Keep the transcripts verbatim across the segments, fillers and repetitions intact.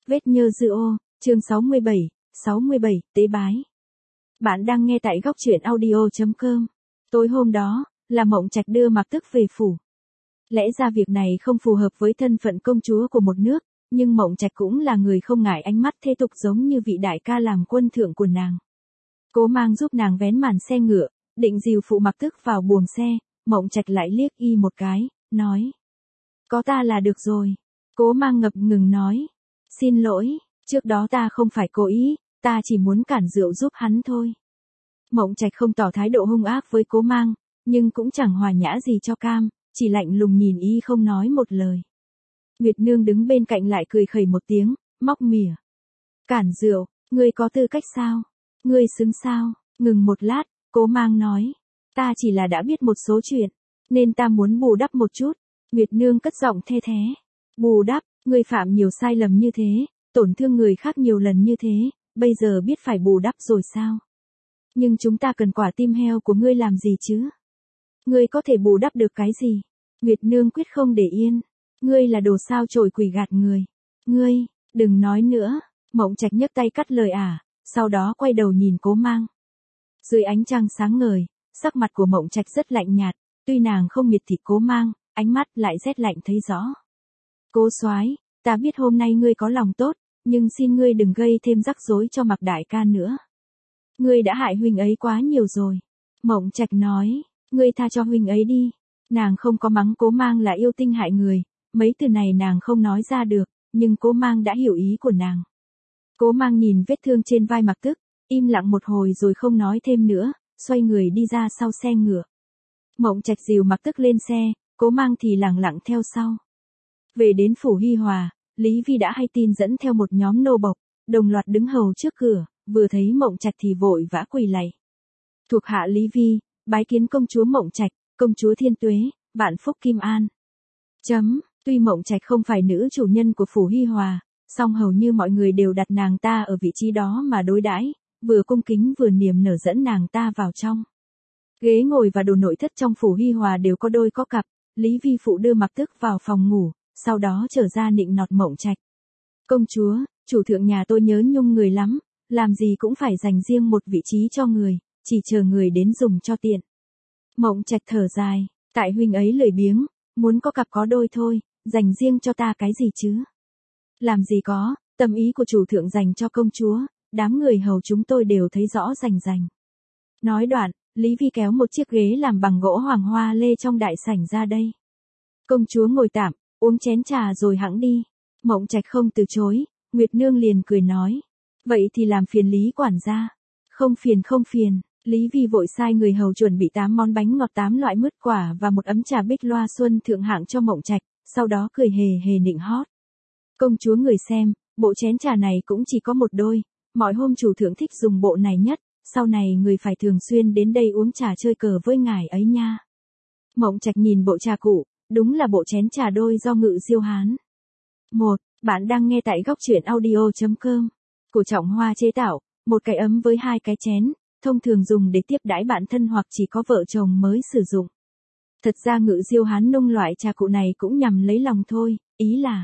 Vết nhơ dư ô, chương sáu mươi bảy, sáu mươi bảy, tế bái. Bạn đang nghe tại góc truyện audio chấm com. Tối hôm đó, là Mộng Trạch đưa Mạc Tức về phủ. Lẽ ra việc này không phù hợp với thân phận công chúa của một nước, nhưng Mộng Trạch cũng là người không ngại ánh mắt thế tục giống như vị đại ca làm quân thượng của nàng. Cố Mang giúp nàng vén màn xe ngựa, định dìu phụ Mạc Tức vào buồng xe, Mộng Trạch lại liếc y một cái, nói: "Có ta là được rồi." Cố Mang ngập ngừng nói: "Xin lỗi, trước đó ta không phải cố ý, ta chỉ muốn cản rượu giúp hắn thôi." Mộng Trạch không tỏ thái độ hung ác với Cố Mang, nhưng cũng chẳng hòa nhã gì cho cam, chỉ lạnh lùng nhìn y không nói một lời. Nguyệt Nương đứng bên cạnh lại cười khẩy một tiếng, móc mỉa: "Cản rượu, ngươi có tư cách sao? Ngươi xứng sao?" Ngừng một lát, Cố Mang nói: "Ta chỉ là đã biết một số chuyện, nên ta muốn bù đắp một chút." Nguyệt Nương cất giọng the thé: "Bù đắp, ngươi phạm nhiều sai lầm như thế, tổn thương người khác nhiều lần như thế, bây giờ biết phải bù đắp rồi sao? Nhưng chúng ta cần quả tim heo của ngươi làm gì chứ? Ngươi có thể bù đắp được cái gì?" Nguyệt Nương quyết không để yên: "Ngươi là đồ sao chổi quỷ gạt người. Ngươi, đừng nói nữa." Mộng Trạch nhấc tay cắt lời ả, sau đó quay đầu nhìn Cố Mang. Dưới ánh trăng sáng ngời, sắc mặt của Mộng Trạch rất lạnh nhạt, tuy nàng không miệt thị Cố Mang, ánh mắt lại rét lạnh thấy rõ. "Cố soái, ta biết hôm nay ngươi có lòng tốt, nhưng xin ngươi đừng gây thêm rắc rối cho Mạc đại ca nữa. Ngươi đã hại huynh ấy quá nhiều rồi." Mộng Trạch nói: "Ngươi tha cho huynh ấy đi." Nàng không có mắng Cố Mang là yêu tinh hại người, mấy từ này nàng không nói ra được, nhưng Cố Mang đã hiểu ý của nàng. Cố Mang nhìn vết thương trên vai Mạc Tức, im lặng một hồi rồi không nói thêm nữa, xoay người đi ra sau xe ngựa. Mộng Trạch dìu Mạc Tức lên xe, Cố Mang thì lẳng lặng theo sau. Về đến phủ Hi Hòa, Lý Vi đã hay tin dẫn theo một nhóm nô bộc, đồng loạt đứng hầu trước cửa, vừa thấy Mộng Trạch thì vội vã quỳ lạy. "Thuộc hạ Lý Vi, bái kiến công chúa Mộng Trạch, công chúa Thiên Tuế, vạn phúc Kim An." Chấm, tuy Mộng Trạch không phải nữ chủ nhân của phủ Hi Hòa, song hầu như mọi người đều đặt nàng ta ở vị trí đó mà đối đãi, vừa cung kính vừa niềm nở dẫn nàng ta vào trong. Ghế ngồi và đồ nội thất trong phủ Hi Hòa đều có đôi có cặp, Lý Vi phụ đưa Mạc Tức vào phòng ngủ, sau đó trở ra nịnh nọt Mộng Trạch: "Công chúa, chủ thượng nhà tôi nhớ nhung người lắm, làm gì cũng phải dành riêng một vị trí cho người, chỉ chờ người đến dùng cho tiện." Mộng Trạch thở dài: "Tại huynh ấy lười biếng, muốn có cặp có đôi thôi, dành riêng cho ta cái gì chứ? Làm gì có, tâm ý của chủ thượng dành cho công chúa, đám người hầu chúng tôi đều thấy rõ rành rành." Nói đoạn, Lý Vi kéo một chiếc ghế làm bằng gỗ hoàng hoa lê trong đại sảnh ra đây. "Công chúa ngồi tạm, uống chén trà rồi hẵng đi." Mộng Trạch không từ chối, Nguyệt Nương liền cười nói: "Vậy thì làm phiền Lý quản gia." "Không phiền không phiền." Lý Vi vội sai người hầu chuẩn bị tám món bánh ngọt tám loại mứt quả và một ấm trà bích loa xuân thượng hạng cho Mộng Trạch, sau đó cười hề hề nịnh hót: "Công chúa người xem, bộ chén trà này cũng chỉ có một đôi, mọi hôm chủ thượng thích dùng bộ này nhất, sau này người phải thường xuyên đến đây uống trà chơi cờ với ngài ấy nha." Mộng Trạch nhìn bộ trà cụ, đúng là bộ chén trà đôi do Ngự Diêu Hán. Một, bạn đang nghe tại góc truyện audio chấm com. Của Trọng Hoa chế tạo, một cái ấm với hai cái chén, thông thường dùng để tiếp đãi bạn thân hoặc chỉ có vợ chồng mới sử dụng. Thật ra Ngự Diêu Hán nung loại trà cụ này cũng nhằm lấy lòng thôi, ý là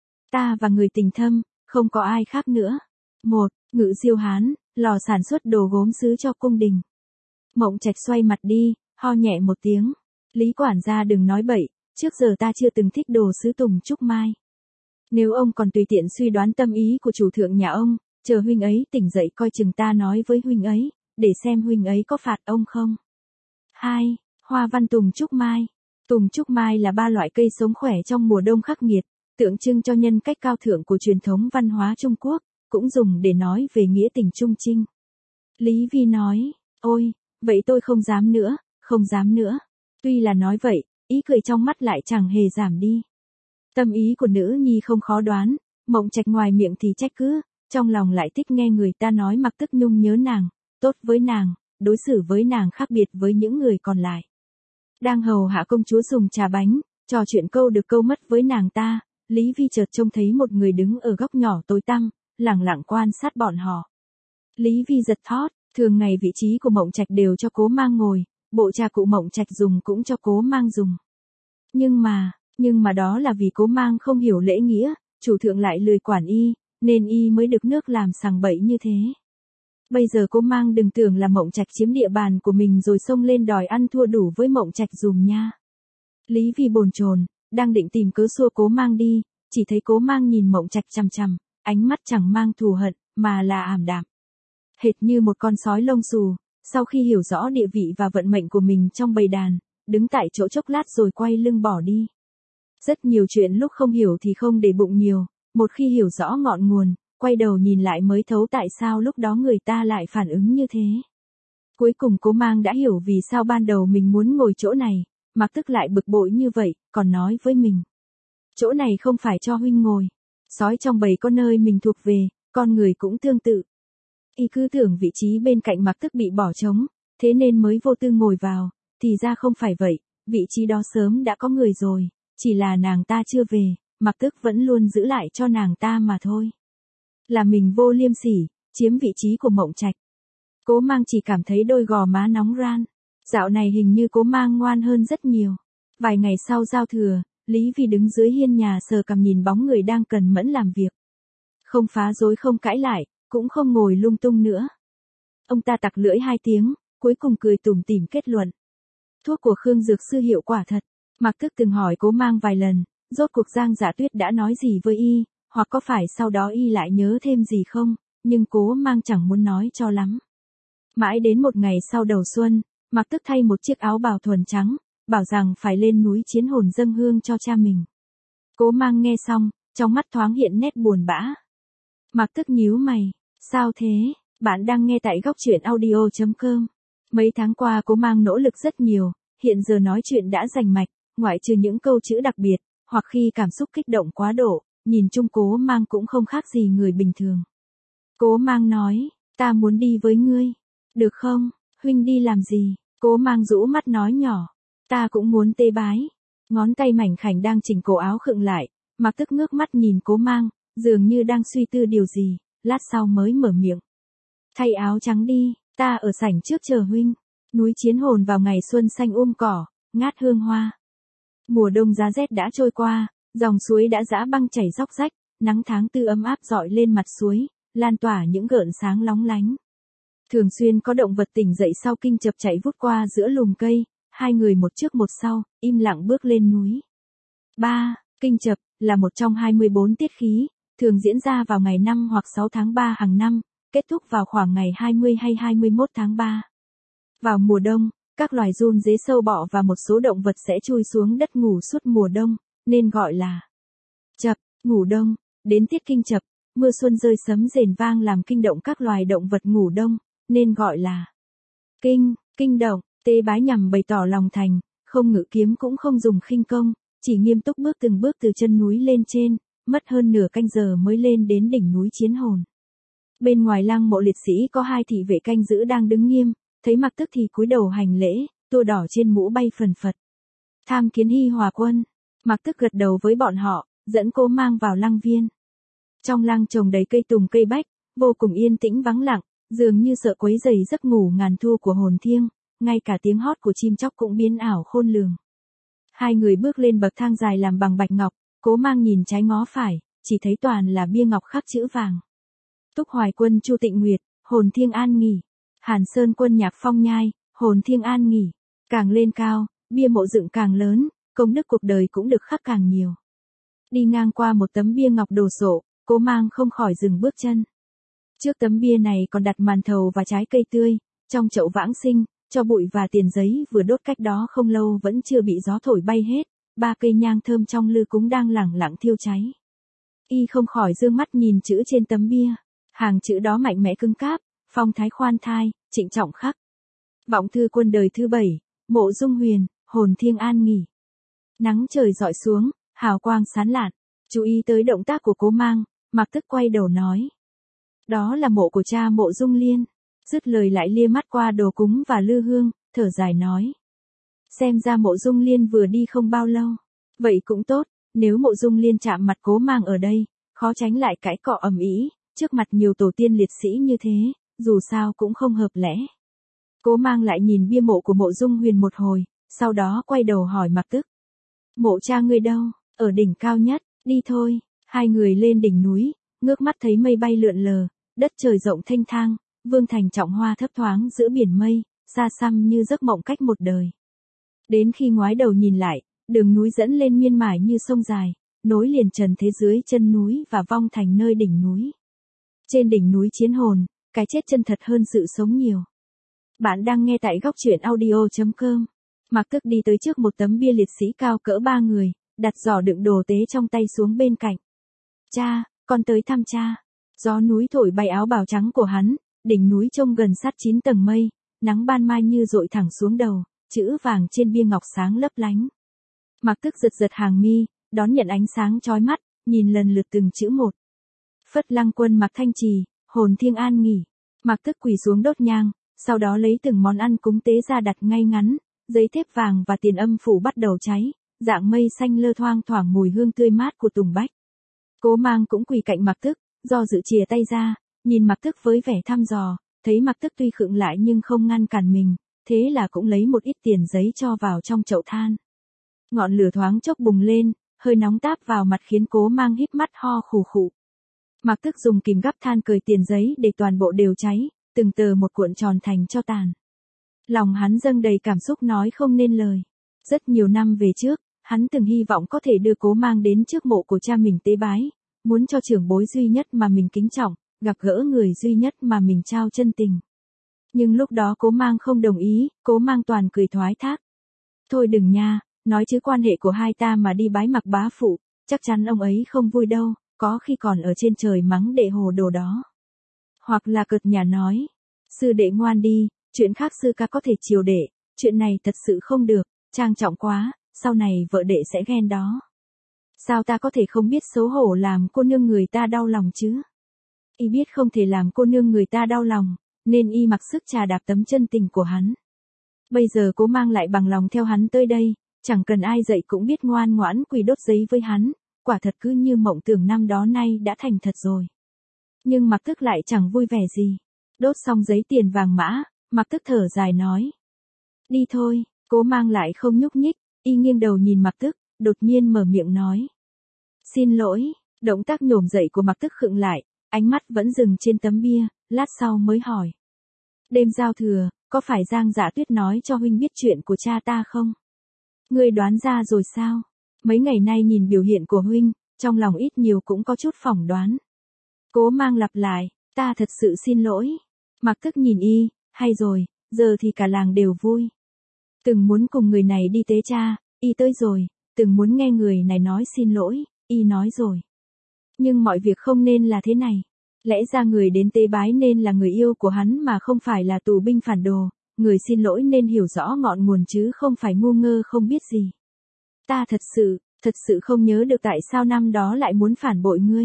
ta và người tình thâm, không có ai khác nữa. Một, Ngự Diêu Hán, lò sản xuất đồ gốm sứ cho cung đình. Mộng Trạch xoay mặt đi, ho nhẹ một tiếng: "Lý quản gia đừng nói bậy, trước giờ ta chưa từng thích đồ sứ Tùng Trúc Mai. Nếu ông còn tùy tiện suy đoán tâm ý của chủ thượng nhà ông, chờ huynh ấy tỉnh dậy coi chừng ta nói với huynh ấy, để xem huynh ấy có phạt ông không." Hai, Hoa văn Tùng Trúc Mai. Tùng Trúc Mai là ba loại cây sống khỏe trong mùa đông khắc nghiệt, tượng trưng cho nhân cách cao thượng của truyền thống văn hóa Trung Quốc, cũng dùng để nói về nghĩa tình trung trinh. Lý Vi nói: "Ôi, vậy tôi không dám nữa, không dám nữa." Tuy là nói vậy, ý cười trong mắt lại chẳng hề giảm đi. Tâm ý của nữ nhi không khó đoán, Mộng Trạch ngoài miệng thì trách cứ, trong lòng lại thích nghe người ta nói Mạc Tức nhung nhớ nàng, tốt với nàng, đối xử với nàng khác biệt với những người còn lại. Đang hầu hạ công chúa dùng trà bánh, trò chuyện câu được câu mất với nàng ta, Lý Vi chợt trông thấy một người đứng ở góc nhỏ tối tăm, lẳng lặng quan sát bọn họ. Lý Vi giật thót, thường ngày vị trí của Mộng Trạch đều cho Cố Mang ngồi, bộ trà cụ Mộng Trạch dùng cũng cho Cố Mang dùng. Nhưng mà, nhưng mà đó là vì Cố Mang không hiểu lễ nghĩa, chủ thượng lại lười quản y, nên y mới được nước làm sằng bậy như thế. Bây giờ Cố Mang đừng tưởng là Mộng Trạch chiếm địa bàn của mình rồi xông lên đòi ăn thua đủ với Mộng Trạch dùm nha. Lý Vi bồn chồn, đang định tìm cớ xua Cố Mang đi, chỉ thấy Cố Mang nhìn Mộng Trạch chằm chằm, ánh mắt chẳng mang thù hận, mà là ảm đạm. Hệt như một con sói lông xù, sau khi hiểu rõ địa vị và vận mệnh của mình trong bầy đàn, đứng tại chỗ chốc lát rồi quay lưng bỏ đi. Rất nhiều chuyện lúc không hiểu thì không để bụng nhiều, một khi hiểu rõ ngọn nguồn, quay đầu nhìn lại mới thấu tại sao lúc đó người ta lại phản ứng như thế. Cuối cùng Cố Mang đã hiểu vì sao ban đầu mình muốn ngồi chỗ này, Mạc Tức lại bực bội như vậy, còn nói với mình. Chỗ này không phải cho huynh ngồi. Sói trong bầy có nơi mình thuộc về, con người cũng tương tự. Y cứ tưởng vị trí bên cạnh Mạc Tức bị bỏ trống, thế nên mới vô tư ngồi vào, thì ra không phải vậy, vị trí đó sớm đã có người rồi, chỉ là nàng ta chưa về, Mạc Tức vẫn luôn giữ lại cho nàng ta mà thôi. Là mình vô liêm sỉ, chiếm vị trí của Mộng Trạch. Cố Mang chỉ cảm thấy đôi gò má nóng ran. Dạo này hình như Cố Mang ngoan hơn rất nhiều. Vài ngày sau giao thừa, Lý Vi đứng dưới hiên nhà sờ cằm nhìn bóng người đang cần mẫn làm việc. Không phá rối không cãi lại, cũng không ngồi lung tung nữa. Ông ta tặc lưỡi hai tiếng, cuối cùng cười tủm tỉm kết luận. Thuốc của Khương Dược Sư hiệu quả thật. Mạc Tức từng hỏi Cố Mang vài lần, rốt cuộc Giang Dạ Tuyết đã nói gì với y, hoặc có phải sau đó y lại nhớ thêm gì không, nhưng Cố Mang chẳng muốn nói cho lắm. Mãi đến một ngày sau đầu xuân, Mạc Tức thay một chiếc áo bào thuần trắng, bảo rằng phải lên núi Chiến Hồn dâng hương cho cha mình. Cố Mang nghe xong, trong mắt thoáng hiện nét buồn bã. Mạc Tức nhíu mày, sao thế, bạn đang nghe tại góc truyện audio chấm com. Mấy tháng qua Cố Mang nỗ lực rất nhiều, hiện giờ nói chuyện đã rành mạch, ngoại trừ những câu chữ đặc biệt, hoặc khi cảm xúc kích động quá độ, nhìn chung Cố Mang cũng không khác gì người bình thường. Cố Mang nói, ta muốn đi với ngươi, được không, huynh đi làm gì? Cố Mang rũ mắt nói nhỏ, ta cũng muốn tế bái. Ngón tay mảnh khảnh đang chỉnh cổ áo khựng lại, Mạc Tức ngước mắt nhìn Cố Mang, dường như đang suy tư điều gì, lát sau mới mở miệng. Thay áo trắng đi, ta ở sảnh trước chờ huynh. Núi Chiến Hồn vào ngày xuân xanh um cỏ, ngát hương hoa. Mùa đông giá rét đã trôi qua, dòng suối đã giã băng chảy róc rách, nắng tháng tư ấm áp rọi lên mặt suối, lan tỏa những gợn sáng lóng lánh. Thường xuyên có động vật tỉnh dậy sau kinh chập chạy vút qua giữa lùm cây, hai người một trước một sau, im lặng bước lên núi. ba. Kinh chập là một trong hai mươi bốn tiết khí, thường diễn ra vào ngày năm hoặc sáu tháng ba hàng năm, kết thúc vào khoảng ngày hai mươi hay hai mươi mốt tháng ba. Vào mùa đông, các loài giun dế sâu bọ và một số động vật sẽ chui xuống đất ngủ suốt mùa đông, nên gọi là chập, ngủ đông. Đến tiết kinh chập, mưa xuân rơi sấm rền vang làm kinh động các loài động vật ngủ đông, nên gọi là kinh, kinh động. Tế bái nhằm bày tỏ lòng thành, không ngự kiếm cũng không dùng khinh công, chỉ nghiêm túc bước từng bước từ chân núi lên trên, mất hơn nửa canh giờ mới lên đến đỉnh núi Chiến Hồn. Bên ngoài lăng mộ liệt sĩ có hai thị vệ canh giữ đang đứng nghiêm, thấy Mạc Tức thì cúi đầu hành lễ, tua đỏ trên mũ bay phần phật. Tham kiến Hi Hòa quân. Mạc Tức gật đầu với bọn họ, dẫn Cố Mang vào lăng viên. Trong lăng trồng đầy cây tùng cây bách, vô cùng yên tĩnh vắng lặng, dường như sợ quấy rầy giấc ngủ ngàn thu của hồn thiêng, ngay cả tiếng hót của chim chóc cũng biến ảo khôn lường. Hai người bước lên bậc thang dài làm bằng bạch ngọc, Cố Mang nhìn trái ngó phải, chỉ thấy toàn là bia ngọc khắc chữ vàng. Túc Hoài quân Chu Tịnh Nguyệt, hồn thiêng an nghỉ. Hàn Sơn quân Nhạc Phong Nhai, hồn thiêng an nghỉ. Càng lên cao, bia mộ dựng càng lớn, công đức cuộc đời cũng được khắc càng nhiều. Đi ngang qua một tấm bia ngọc đồ sộ, Cố Mang không khỏi dừng bước chân. Trước tấm bia này còn đặt màn thầu và trái cây tươi, trong chậu vãng sinh, cho bụi và tiền giấy vừa đốt cách đó không lâu vẫn chưa bị gió thổi bay hết, ba cây nhang thơm trong lư cúng đang lẳng lặng thiêu cháy. Y không khỏi dương mắt nhìn chữ trên tấm bia, hàng chữ đó mạnh mẽ cứng cáp, phong thái khoan thai, trịnh trọng khắc. Vọng thư quân đời thứ bảy, Mộ Dung Huyền, hồn thiêng an nghỉ. Nắng trời rọi xuống, hào quang sáng lạn, chú ý tới động tác của Cố Mang, Mạc Tức quay đầu nói. Đó là mộ của cha Mộ Dung Liên. Dứt lời lại lia mắt qua đồ cúng và lư hương, thở dài nói. Xem ra Mộ Dung Liên vừa đi không bao lâu. Vậy cũng tốt, nếu Mộ Dung Liên chạm mặt Cố Mang ở đây, khó tránh lại cãi cọ ầm ĩ, trước mặt nhiều tổ tiên liệt sĩ như thế, dù sao cũng không hợp lẽ. Cố Mang lại nhìn bia mộ của Mộ Dung Huyền một hồi, sau đó quay đầu hỏi Mạc Tức. Mộ cha ngươi đâu? Ở đỉnh cao nhất, đi thôi. Hai người lên đỉnh núi, ngước mắt thấy mây bay lượn lờ, đất trời rộng thênh thang, vương thành trọng hoa thấp thoáng giữa biển mây, xa xăm như giấc mộng cách một đời. Đến khi ngoái đầu nhìn lại, đường núi dẫn lên miên mải như sông dài, nối liền trần thế dưới chân núi và vong thành nơi đỉnh núi. Trên đỉnh núi chiến hồn, cái chết chân thật hơn sự sống nhiều. Bạn đang nghe tại góc truyện audio chấm com. Mạc Tức đi tới trước một tấm bia liệt sĩ cao cỡ ba người, đặt giỏ đựng đồ tế trong tay xuống bên cạnh. Cha, con tới thăm cha. Gió núi thổi bay áo bào trắng của hắn, đỉnh núi trông gần sát chín tầng mây, nắng ban mai như dội thẳng xuống đầu, chữ vàng trên bia ngọc sáng lấp lánh. Mạc Tức giật giật hàng mi, đón nhận ánh sáng chói mắt, nhìn lần lượt từng chữ một. Phất Lăng Quân Mạc Thanh Trì, hồn thiêng an nghỉ. Mạc Tức quỳ xuống đốt nhang, sau đó lấy từng món ăn cúng tế ra đặt ngay ngắn, giấy thép vàng và tiền âm phủ bắt đầu cháy, dạng mây xanh lơ thoang thoảng mùi hương tươi mát của tùng bách. Cố Mang cũng quỳ cạnh Mạc Tức, do dự chìa tay ra, nhìn Mạc Tức với vẻ thăm dò, thấy Mạc Tức tuy khựng lại nhưng không ngăn cản mình, thế là cũng lấy một ít tiền giấy cho vào trong chậu than. Ngọn lửa thoáng chốc bùng lên, hơi nóng táp vào mặt khiến Cố Mang híp mắt ho khù khụ. Mạc Tức dùng kìm gắp than cởi tiền giấy để toàn bộ đều cháy, từng tờ một cuộn tròn thành tro tàn. Lòng hắn dâng đầy cảm xúc nói không nên lời. Rất nhiều năm về trước, hắn từng hy vọng có thể đưa Cố Mang đến trước mộ của cha mình tế bái, muốn cho trưởng bối duy nhất mà mình kính trọng, gặp gỡ người duy nhất mà mình trao chân tình. Nhưng lúc đó Cố Mang không đồng ý, Cố Mang toàn cười thoái thác. Thôi đừng nha, nói chứ quan hệ của hai ta mà đi bái Mạc bá phụ, chắc chắn ông ấy không vui đâu, có khi còn ở trên trời mắng đệ hồ đồ đó. Hoặc là cợt nhả nói, sư đệ ngoan đi, chuyện khác sư ca có thể chiều đệ, chuyện này thật sự không được, trang trọng quá, sau này vợ đệ sẽ ghen đó. Sao ta có thể không biết xấu hổ làm cô nương người ta đau lòng chứ? Y biết không thể làm cô nương người ta đau lòng, nên y mặc sức trà đạp tấm chân tình của hắn. Bây giờ Cố Mang lại bằng lòng theo hắn tới đây, chẳng cần ai dạy cũng biết ngoan ngoãn quỳ đốt giấy với hắn, quả thật cứ như mộng tưởng năm đó nay đã thành thật rồi. Nhưng Mạc Tức lại chẳng vui vẻ gì. Đốt xong giấy tiền vàng mã, Mạc Tức thở dài nói. Đi thôi, Cố Mang lại không nhúc nhích, y nghiêng đầu nhìn Mạc Tức, đột nhiên mở miệng nói. Xin lỗi, động tác nhổm dậy của Mạc Tức khựng lại, ánh mắt vẫn dừng trên tấm bia, lát sau mới hỏi. Đêm giao thừa, có phải Giang Dạ Tuyết nói cho huynh biết chuyện của cha ta không? Ngươi đoán ra rồi sao? Mấy ngày nay nhìn biểu hiện của huynh, trong lòng ít nhiều cũng có chút phỏng đoán. Cố Mang lặp lại, ta thật sự xin lỗi. Mạc Tức nhìn y, hay rồi, giờ thì cả làng đều vui. Từng muốn cùng người này đi tế cha, y tới rồi, từng muốn nghe người này nói xin lỗi, y nói rồi. Nhưng mọi việc không nên là thế này. Lẽ ra người đến tế bái nên là người yêu của hắn mà không phải là tù binh phản đồ, người xin lỗi nên hiểu rõ ngọn nguồn chứ không phải ngu ngơ không biết gì. Ta thật sự, thật sự không nhớ được tại sao năm đó lại muốn phản bội ngươi.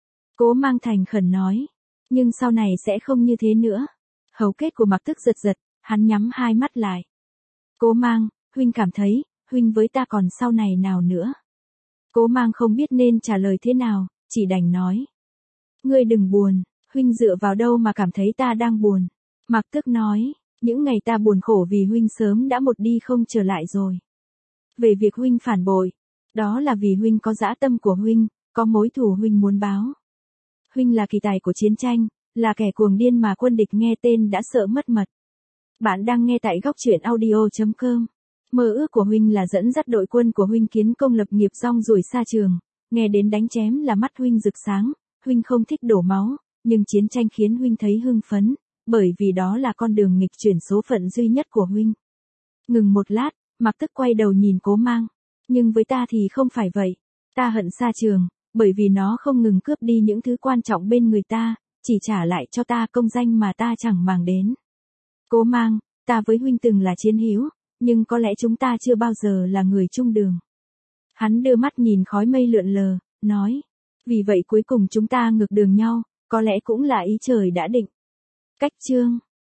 Cố Mang thành khẩn nói, nhưng sau này sẽ không như thế nữa. Hầu kết của Mạc Tức giật giật, hắn nhắm hai mắt lại. Cố Mang, huynh cảm thấy, huynh với ta còn sau này nào nữa? Cố Mang không biết nên trả lời thế nào, chỉ đành nói. Ngươi đừng buồn, huynh dựa vào đâu mà cảm thấy ta đang buồn. Mạc Tức nói, những ngày ta buồn khổ vì huynh sớm đã một đi không trở lại rồi. Về việc huynh phản bội, đó là vì huynh có dã tâm của huynh, có mối thù huynh muốn báo. Huynh là kỳ tài của chiến tranh, là kẻ cuồng điên mà quân địch nghe tên đã sợ mất mật. Bạn đang nghe tại góc truyện audio chấm com. Mơ ước của huynh là dẫn dắt đội quân của huynh kiến công lập nghiệp rong ruổi xa trường, nghe đến đánh chém là mắt huynh rực sáng, huynh không thích đổ máu, nhưng chiến tranh khiến huynh thấy hưng phấn, bởi vì đó là con đường nghịch chuyển số phận duy nhất của huynh. Ngừng một lát, Mạc Tức quay đầu nhìn Cố Mang, nhưng với ta thì không phải vậy, ta hận xa trường, bởi vì nó không ngừng cướp đi những thứ quan trọng bên người ta, chỉ trả lại cho ta công danh mà ta chẳng màng đến. Cố Mang, ta với huynh từng là chiến hữu, nhưng có lẽ chúng ta chưa bao giờ là người chung đường. Hắn đưa mắt nhìn khói mây lượn lờ, nói, vì vậy cuối cùng chúng ta ngược đường nhau, có lẽ cũng là ý trời đã định. Cách chương